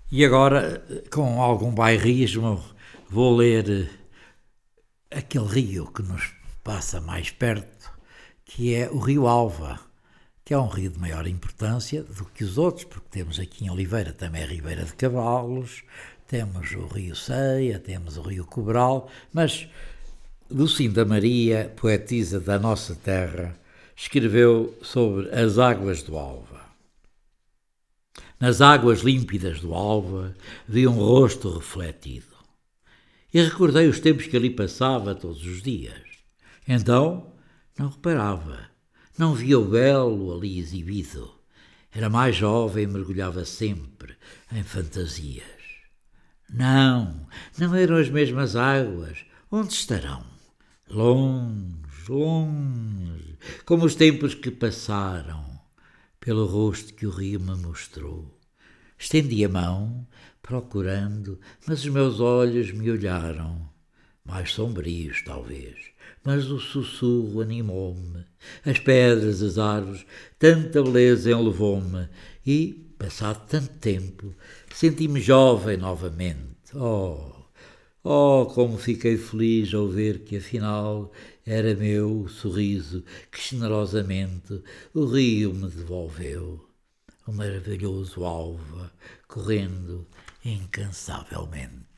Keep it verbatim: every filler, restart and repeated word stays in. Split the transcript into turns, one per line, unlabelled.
E agora, com algum bairrismo, vou ler eh, aquele rio que nos passa mais perto, que é o Rio Alva, que é um rio de maior importância do que os outros, porque temos aqui em Oliveira também a Ribeira de Cavalos, temos o Rio Ceia, temos o Rio Cobral, mas Lucinda Maria, poetisa da nossa terra, escreveu sobre as águas do Alva. Nas águas límpidas do Alva vi um rosto refletido. E recordei os tempos que ali passava todos os dias. Então, não reparava, não via o belo ali exibido. Era mais jovem e mergulhava sempre em fantasias. Não, não eram as mesmas águas. Onde estarão? Longe, longe, como os tempos que passaram, pelo rosto que o rio me mostrou. Estendi a mão, procurando, mas os meus olhos me olharam, mais sombrios talvez, mas o sussurro animou-me, as pedras, as árvores, tanta beleza enlevou-me e, passado tanto tempo, senti-me jovem novamente. Oh, oh, como fiquei feliz ao ver que afinal era meu o sorriso que generosamente o rio me devolveu. O maravilhoso alva correndo incansavelmente.